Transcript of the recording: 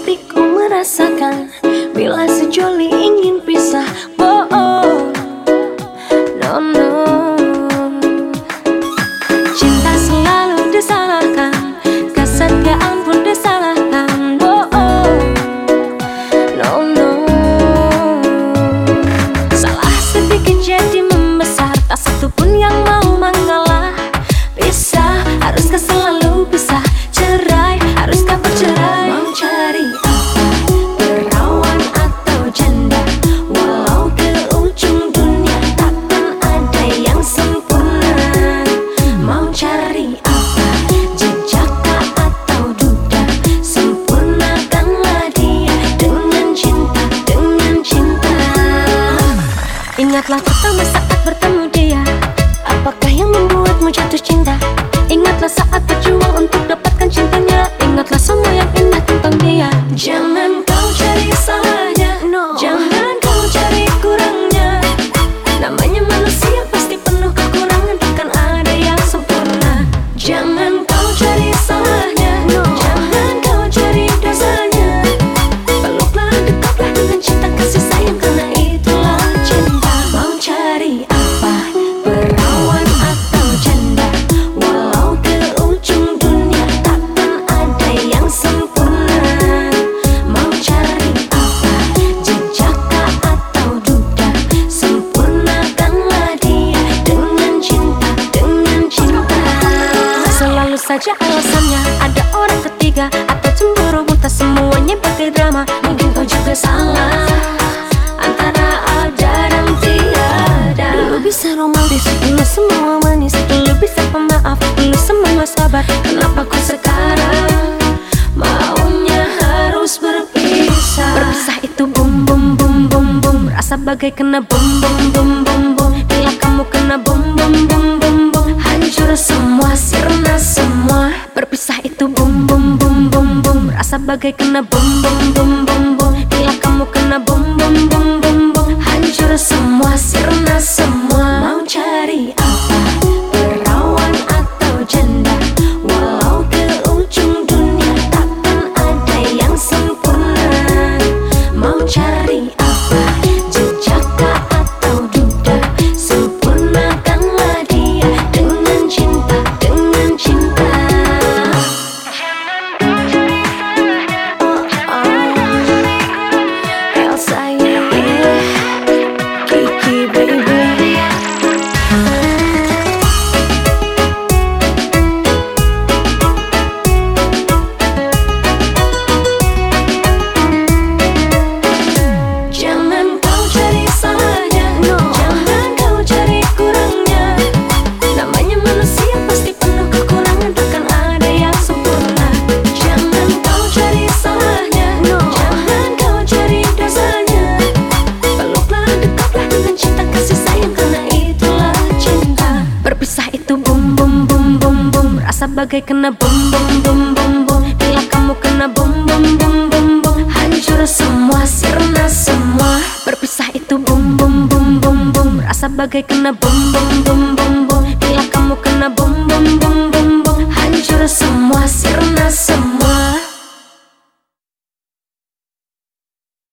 hatiku merasakan bila sejoli ingin pisah. Oh, oh. No, no. Cinta selalu disalahkan, kesetiaan pun disalahkan. Oh, oh. No, no. Salah sedikit jadi membesar, tak satu pun yang mau mengalah. Pisah, haruskah selalu pisah? Cerai, haruskah bercerai? Mau cari apa? Perawan atau janda? Walau ke ujung dunia takkan ada yang sempurna. Mau cari apa? Jejakkah atau duda? Sempurnakanlah dia dengan cinta, dengan cinta. Ingatlah pertama saat bertemu dia, apakah yang membuatmu jatuh cinta? Ingatlah saat berjuang untuk dapatkan cintanya. Ingatlah semua yang indah tentang dia. Jangan kau cari salahnya, no. Jangan kau cari kurangnya. Namanya manusia pasti penuh kekurangan, takkan ada yang sempurna. Jangan kau cari salahnya, no. Jangan kau cari dosanya. Peluklah, dekaplah dengan cinta kasih sayang, karena itulah cinta. Mau cari apa? Perawan atau janda? Walau ke ujung dunia takkan ada yang sempurna. Mau cari apa? Jejakkah atau duda? Sempurnakanlah dia dengan cinta, dengan cinta. Selalu saja alasannya ada orang ketiga atau cemburu buta, semuanya bagai drama. Mungkin kau juga salah antara ada dan tiada. Dulu bisa romantis, dulu semua manis, dulu bisa pemaaf, dulu semua sabar. Kenapa kau sekarang maunya harus berpisah? Berpisah itu bum bum bum bum bum, rasa bagai kena bum bum bum bum bum. Bila kamu kena bum bum bum bum bum, hancur semua, sirna semua. Berpisah itu bum bum bum bum bum, rasa bagai kena bum bum bum bum bum. Bila kamu kena bum bum bum bum bum, hancur semua, sirna semua. Mau cari apa? Perawan atau janda? Walau ke ujung dunia takkan ada yang sempurna. Mau cari apa? Jejakkah atau duda? Sempurnakanlah dia dengan cinta, dengan cinta. Oh, oh. Elsa, yeah. Kiki, baby. Jangan kau cari salahnya, no. Jangan kau cari kurangnya. Namanya manusia pasti penuh kekurangan, takkan ada yang sempurna. Jangan kau cari salahnya, no. Jangan kau cari dosanya. Peluklah, dekaplah dengan cinta kasih sayang, karena itulah cinta. Berpisah itu bum bum bum bum bum, rasa bagai kena bum bum bum bum bum. Bila kamu kena bum bum bum bum bum, hancur semua, sirna semua. Berpisah itu bum bum bum bum bum, rasa bagai kena bum bum bum bum bum. Bila kamu kena bum bum bum bum bum, hancur semua, sirna semua.